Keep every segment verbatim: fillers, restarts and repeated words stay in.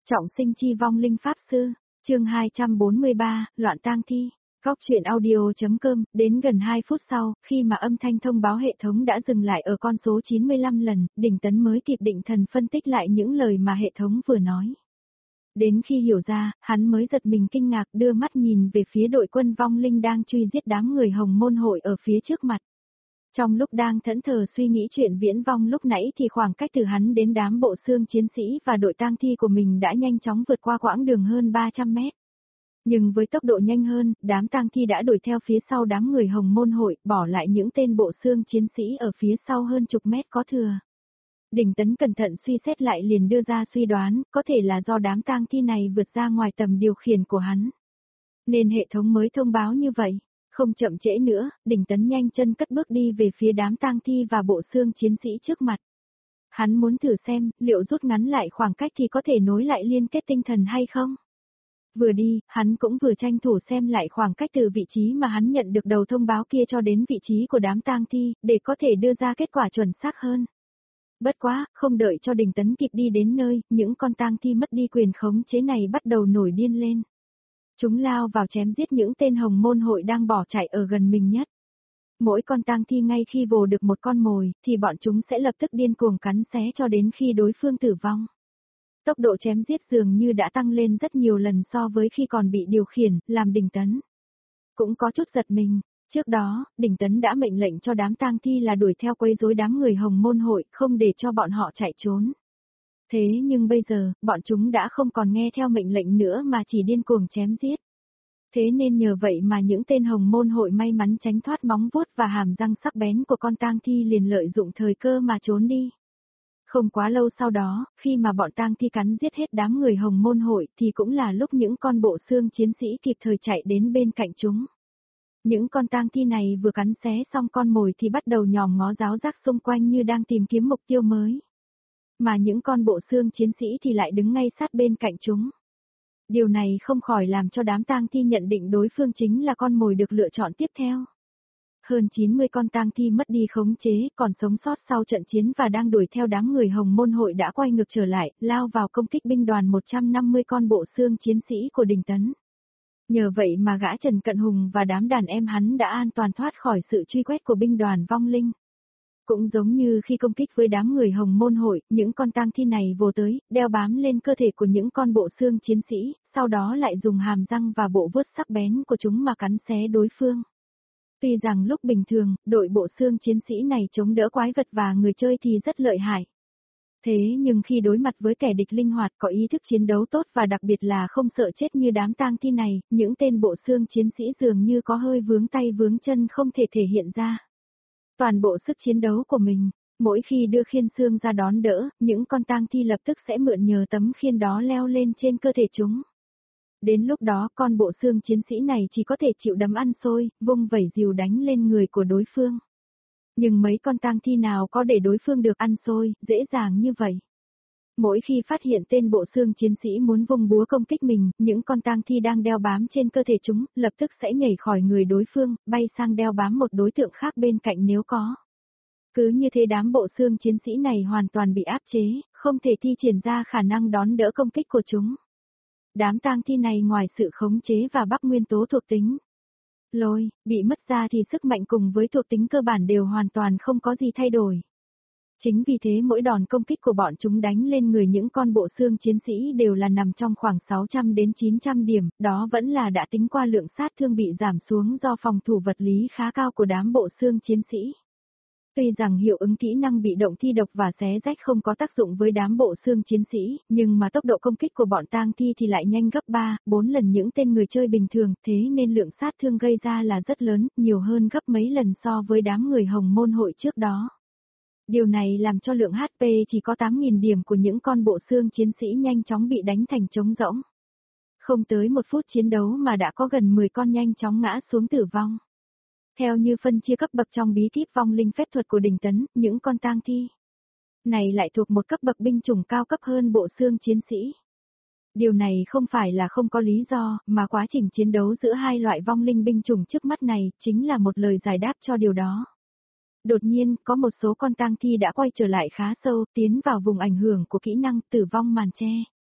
Trọng sinh chi vong linh pháp sư, chương hai trăm bốn mươi ba, loạn tang thi. Góc truyện audio.com, đến gần hai phút sau, khi mà âm thanh thông báo hệ thống đã dừng lại ở con số chín mươi lăm lần, Đình Tấn mới kịp định thần phân tích lại những lời mà hệ thống vừa nói. Đến khi hiểu ra, hắn mới giật mình kinh ngạc đưa mắt nhìn về phía đội quân vong linh đang truy giết đám người Hồng Môn Hội ở phía trước mặt. Trong lúc đang thẫn thờ suy nghĩ chuyện viễn vong lúc nãy thì khoảng cách từ hắn đến đám bộ xương chiến sĩ và đội tang thi của mình đã nhanh chóng vượt qua quãng đường hơn ba trăm mét. Nhưng với tốc độ nhanh hơn, đám tang thi đã đuổi theo phía sau đám người Hồng Môn Hội, bỏ lại những tên bộ xương chiến sĩ ở phía sau hơn chục mét có thừa. Đình Tấn cẩn thận suy xét lại liền đưa ra suy đoán, có thể là do đám tang thi này vượt ra ngoài tầm điều khiển của hắn, nên hệ thống mới thông báo như vậy. Không chậm trễ nữa, Đình Tấn nhanh chân cất bước đi về phía đám tang thi và bộ xương chiến sĩ trước mặt. Hắn muốn thử xem, liệu rút ngắn lại khoảng cách thì có thể nối lại liên kết tinh thần hay không? Vừa đi, hắn cũng vừa tranh thủ xem lại khoảng cách từ vị trí mà hắn nhận được đầu thông báo kia cho đến vị trí của đám tang thi, để có thể đưa ra kết quả chuẩn xác hơn. Bất quá, không đợi cho Đình Tấn kịp đi đến nơi, những con tang thi mất đi quyền khống chế này bắt đầu nổi điên lên. Chúng lao vào chém giết những tên Hồng Môn Hội đang bỏ chạy ở gần mình nhất. Mỗi con tang thi ngay khi vồ được một con mồi, thì bọn chúng sẽ lập tức điên cuồng cắn xé cho đến khi đối phương tử vong. Tốc độ chém giết dường như đã tăng lên rất nhiều lần so với khi còn bị điều khiển, làm Đình Tấn cũng có chút giật mình. Trước đó, Đình Tấn đã mệnh lệnh cho đám tang thi là đuổi theo quấy rối đám người Hồng Môn Hội, không để cho bọn họ chạy trốn. Thế nhưng bây giờ, bọn chúng đã không còn nghe theo mệnh lệnh nữa mà chỉ điên cuồng chém giết. Thế nên nhờ vậy mà những tên Hồng Môn Hội may mắn tránh thoát móng vuốt và hàm răng sắc bén của con tang thi liền lợi dụng thời cơ mà trốn đi. Không quá lâu sau đó, khi mà bọn tang thi cắn giết hết đám người Hồng Môn Hội thì cũng là lúc những con bộ xương chiến sĩ kịp thời chạy đến bên cạnh chúng. Những con tang thi này vừa cắn xé xong con mồi thì bắt đầu nhòm ngó ráo rác xung quanh như đang tìm kiếm mục tiêu mới. Mà những con bộ xương chiến sĩ thì lại đứng ngay sát bên cạnh chúng. Điều này không khỏi làm cho đám tang thi nhận định đối phương chính là con mồi được lựa chọn tiếp theo. Hơn chín mươi con tang thi mất đi khống chế, còn sống sót sau trận chiến và đang đuổi theo đám người Hồng Môn Hội đã quay ngược trở lại, lao vào công kích binh đoàn một trăm năm mươi con bộ xương chiến sĩ của Đình Tấn. Nhờ vậy mà gã Trần Cận Hùng và đám đàn em hắn đã an toàn thoát khỏi sự truy quét của binh đoàn vong linh. Cũng giống như khi công kích với đám người Hồng Môn Hội, những con tang thi này vồ tới, đeo bám lên cơ thể của những con bộ xương chiến sĩ, sau đó lại dùng hàm răng và bộ vuốt sắc bén của chúng mà cắn xé đối phương. Tuy rằng lúc bình thường, đội bộ xương chiến sĩ này chống đỡ quái vật và người chơi thì rất lợi hại. Thế nhưng khi đối mặt với kẻ địch linh hoạt có ý thức chiến đấu tốt và đặc biệt là không sợ chết như đám tang thi này, những tên bộ xương chiến sĩ dường như có hơi vướng tay vướng chân không thể thể hiện ra toàn bộ sức chiến đấu của mình. Mỗi khi đưa khiên xương ra đón đỡ, những con tang thi lập tức sẽ mượn nhờ tấm khiên đó leo lên trên cơ thể chúng. Đến lúc đó con bộ xương chiến sĩ này chỉ có thể chịu đấm ăn xôi, vung vẩy rìu đánh lên người của đối phương. Nhưng mấy con tang thi nào có để đối phương được ăn xôi, dễ dàng như vậy. Mỗi khi phát hiện tên bộ xương chiến sĩ muốn vung búa công kích mình, những con tang thi đang đeo bám trên cơ thể chúng, lập tức sẽ nhảy khỏi người đối phương, bay sang đeo bám một đối tượng khác bên cạnh nếu có. Cứ như thế đám bộ xương chiến sĩ này hoàn toàn bị áp chế, không thể thi triển ra khả năng đón đỡ công kích của chúng. Đám tang thi này ngoài sự khống chế và bắc nguyên tố thuộc tính lôi, bị mất ra thì sức mạnh cùng với thuộc tính cơ bản đều hoàn toàn không có gì thay đổi. Chính vì thế mỗi đòn công kích của bọn chúng đánh lên người những con bộ xương chiến sĩ đều là nằm trong khoảng sáu trăm đến chín trăm điểm, đó vẫn là đã tính qua lượng sát thương bị giảm xuống do phòng thủ vật lý khá cao của đám bộ xương chiến sĩ. Tuy rằng hiệu ứng kỹ năng bị động thi độc và xé rách không có tác dụng với đám bộ xương chiến sĩ, nhưng mà tốc độ công kích của bọn tang thi thì lại nhanh gấp ba, bốn lần những tên người chơi bình thường, thế nên lượng sát thương gây ra là rất lớn, nhiều hơn gấp mấy lần so với đám người Hồng Môn Hội trước đó. Điều này làm cho lượng hát pê chỉ có tám nghìn điểm của những con bộ xương chiến sĩ nhanh chóng bị đánh thành trống rỗng. Không tới một phút chiến đấu mà đã có gần mười con nhanh chóng ngã xuống tử vong. Theo như phân chia cấp bậc trong bí kíp vong linh phép thuật của Đình Tấn, những con tang thi này lại thuộc một cấp bậc binh chủng cao cấp hơn bộ xương chiến sĩ. Điều này không phải là không có lý do, mà quá trình chiến đấu giữa hai loại vong linh binh chủng trước mắt này chính là một lời giải đáp cho điều đó. Đột nhiên, có một số con tang thi đã quay trở lại khá sâu, tiến vào vùng ảnh hưởng của kỹ năng tử vong màn che.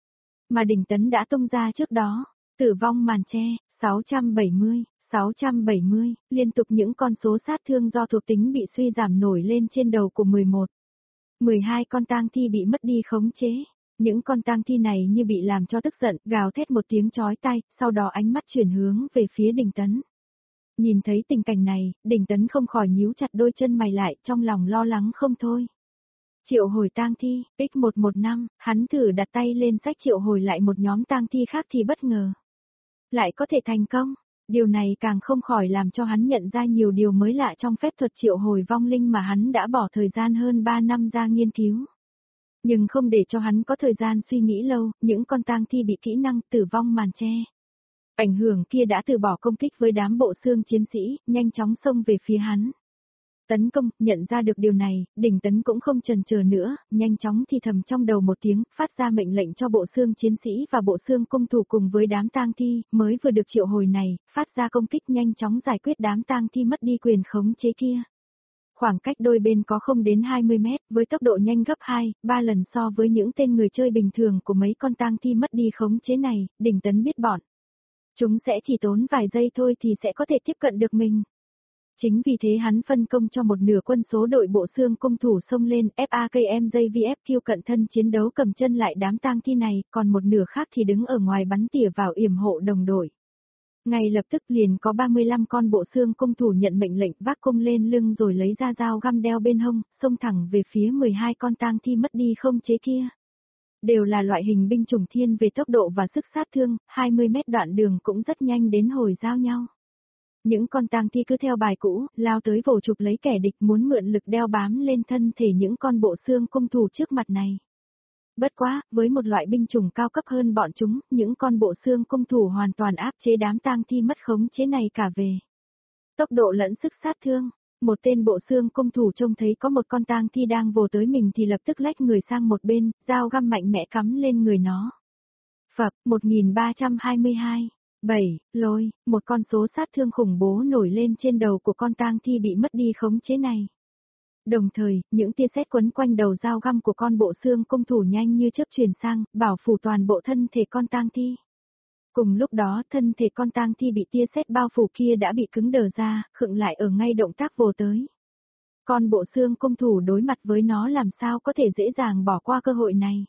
mà Đình Tấn đã tung ra trước đó. Tử vong màn che, sáu trăm bảy mươi, sáu trăm bảy mươi, liên tục những con số sát thương do thuộc tính bị suy giảm nổi lên trên đầu của mười một. mười hai con tang thi bị mất đi khống chế. Những con tang thi này như bị làm cho tức giận, gào thét một tiếng chói tai, sau đó ánh mắt chuyển hướng về phía Đình Tấn. Nhìn thấy tình cảnh này, Đình Tấn không khỏi nhíu chặt đôi chân mày lại, trong lòng lo lắng không thôi. Triệu hồi tang thi, x một một năm, hắn thử đặt tay lên sách triệu hồi lại một nhóm tang thi khác thì bất ngờ. Lại có thể thành công, điều này càng không khỏi làm cho hắn nhận ra nhiều điều mới lạ trong phép thuật triệu hồi vong linh mà hắn đã bỏ thời gian hơn ba năm ra nghiên cứu. Nhưng không để cho hắn có thời gian suy nghĩ lâu, những con tang thi bị kỹ năng tử vong màn che. Ảnh hưởng kia đã từ bỏ công kích với đám bộ xương chiến sĩ, nhanh chóng xông về phía hắn. Tấn công, nhận ra được điều này, Đình Tấn cũng không chần chờ nữa, nhanh chóng thì thầm trong đầu một tiếng, phát ra mệnh lệnh cho bộ xương chiến sĩ và bộ xương cung thủ cùng với đám tang thi, mới vừa được triệu hồi này, phát ra công kích nhanh chóng giải quyết đám tang thi mất đi quyền khống chế kia. Khoảng cách đôi bên có không đến hai mươi mét, với tốc độ nhanh gấp hai, ba lần so với những tên người chơi bình thường của mấy con tang thi mất đi khống chế này, Đình Tấn biết bọn. Chúng sẽ chỉ tốn vài giây thôi thì sẽ có thể tiếp cận được mình. Chính vì thế hắn phân công cho một nửa quân số đội bộ xương cung thủ xông lên ép a ca em gi vê ép Q cận thân chiến đấu cầm chân lại đám tang thi này, còn một nửa khác thì đứng ở ngoài bắn tỉa vào yểm hộ đồng đội. Ngay lập tức liền có ba mươi lăm con bộ xương cung thủ nhận mệnh lệnh vác cung lên lưng rồi lấy ra dao găm đeo bên hông, xông thẳng về phía mười hai con tang thi mất đi không chế kia. Đều là loại hình binh chủng thiên về tốc độ và sức sát thương, hai mươi mét đoạn đường cũng rất nhanh đến hồi giao nhau. Những con tang thi cứ theo bài cũ, lao tới vồ chụp lấy kẻ địch muốn mượn lực đeo bám lên thân thể những con bộ xương cung thủ trước mặt này. Bất quá, với một loại binh chủng cao cấp hơn bọn chúng, những con bộ xương cung thủ hoàn toàn áp chế đám tang thi mất khống chế này cả về tốc độ lẫn sức sát thương. Một tên bộ xương cung thủ trông thấy có một con tang thi đang vồ tới mình thì lập tức lách người sang một bên, dao găm mạnh mẽ cắm lên người nó. Phập, một nghìn ba trăm hai mươi hai. bảy, lôi, một con số sát thương khủng bố nổi lên trên đầu của con tang thi bị mất đi khống chế này. Đồng thời, những tia sét quấn quanh đầu dao găm của con bộ xương cung thủ nhanh như chớp truyền sang, bảo phủ toàn bộ thân thể con tang thi. Cùng lúc đó, thân thể con tang thi bị tia sét bao phủ kia đã bị cứng đờ ra, khựng lại ở ngay động tác vồ tới. Con bộ xương cung thủ đối mặt với nó làm sao có thể dễ dàng bỏ qua cơ hội này.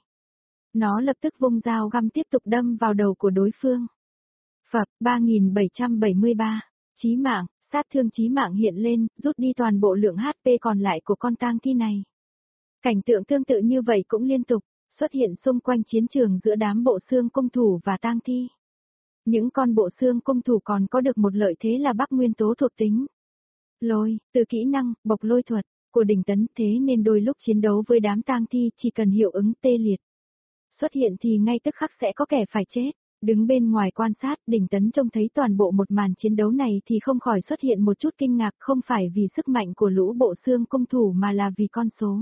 Nó lập tức vung dao găm tiếp tục đâm vào đầu của đối phương. Phập, ba nghìn bảy trăm bảy mươi ba, chí mạng, sát thương chí mạng hiện lên, rút đi toàn bộ lượng hát pê còn lại của con tang thi này. Cảnh tượng tương tự như vậy cũng liên tục xuất hiện xung quanh chiến trường giữa đám bộ xương cung thủ và tang thi. Những con bộ xương cung thủ còn có được một lợi thế là bắc nguyên tố thuộc tính. Lôi, từ kỹ năng, bộc lôi thuật, của Đình Tấn, thế nên đôi lúc chiến đấu với đám tang thi chỉ cần hiệu ứng tê liệt xuất hiện thì ngay tức khắc sẽ có kẻ phải chết. Đứng bên ngoài quan sát, Đình Tấn trông thấy toàn bộ một màn chiến đấu này thì không khỏi xuất hiện một chút kinh ngạc, không phải vì sức mạnh của lũ bộ xương cung thủ mà là vì con số.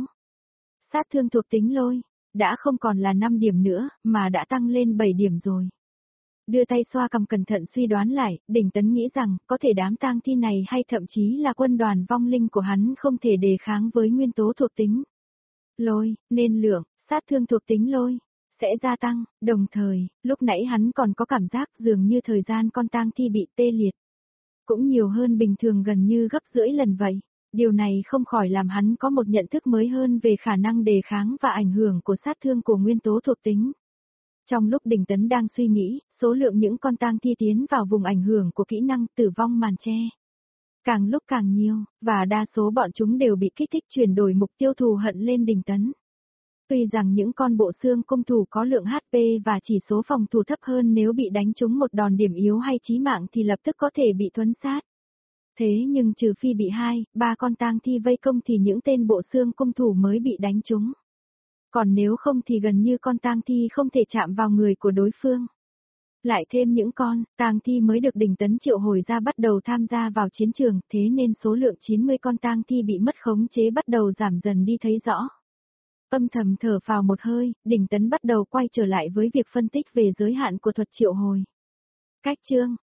Sát thương thuộc tính lôi, đã không còn là năm điểm nữa, mà đã tăng lên bảy điểm rồi. Đưa tay xoa cằm cẩn thận suy đoán lại, Đình Tấn nghĩ rằng, có thể đám tang thi này hay thậm chí là quân đoàn vong linh của hắn không thể đề kháng với nguyên tố thuộc tính lôi, nên lượng, sát thương thuộc tính lôi sẽ gia tăng, đồng thời, lúc nãy hắn còn có cảm giác dường như thời gian con tang thi bị tê liệt cũng nhiều hơn bình thường gần như gấp rưỡi lần vậy. Điều này không khỏi làm hắn có một nhận thức mới hơn về khả năng đề kháng và ảnh hưởng của sát thương của nguyên tố thuộc tính. Trong lúc Đình Tấn đang suy nghĩ, số lượng những con tang thi tiến vào vùng ảnh hưởng của kỹ năng tử vong màn che càng lúc càng nhiều, và đa số bọn chúng đều bị kích thích chuyển đổi mục tiêu thù hận lên Đình Tấn. Tuy rằng những con bộ xương cung thủ có lượng hát pê và chỉ số phòng thủ thấp hơn, nếu bị đánh trúng một đòn điểm yếu hay chí mạng thì lập tức có thể bị thuấn sát. Thế nhưng trừ phi bị hai, ba con tang thi vây công thì những tên bộ xương cung thủ mới bị đánh trúng. Còn nếu không thì gần như con tang thi không thể chạm vào người của đối phương. Lại thêm những con tang thi mới được Đình Tấn triệu hồi ra bắt đầu tham gia vào chiến trường, thế nên số lượng chín mươi con tang thi bị mất khống chế bắt đầu giảm dần đi thấy rõ. Âm thầm thở phào một hơi, Đình Tấn bắt đầu quay trở lại với việc phân tích về giới hạn của thuật triệu hồi. Cách chương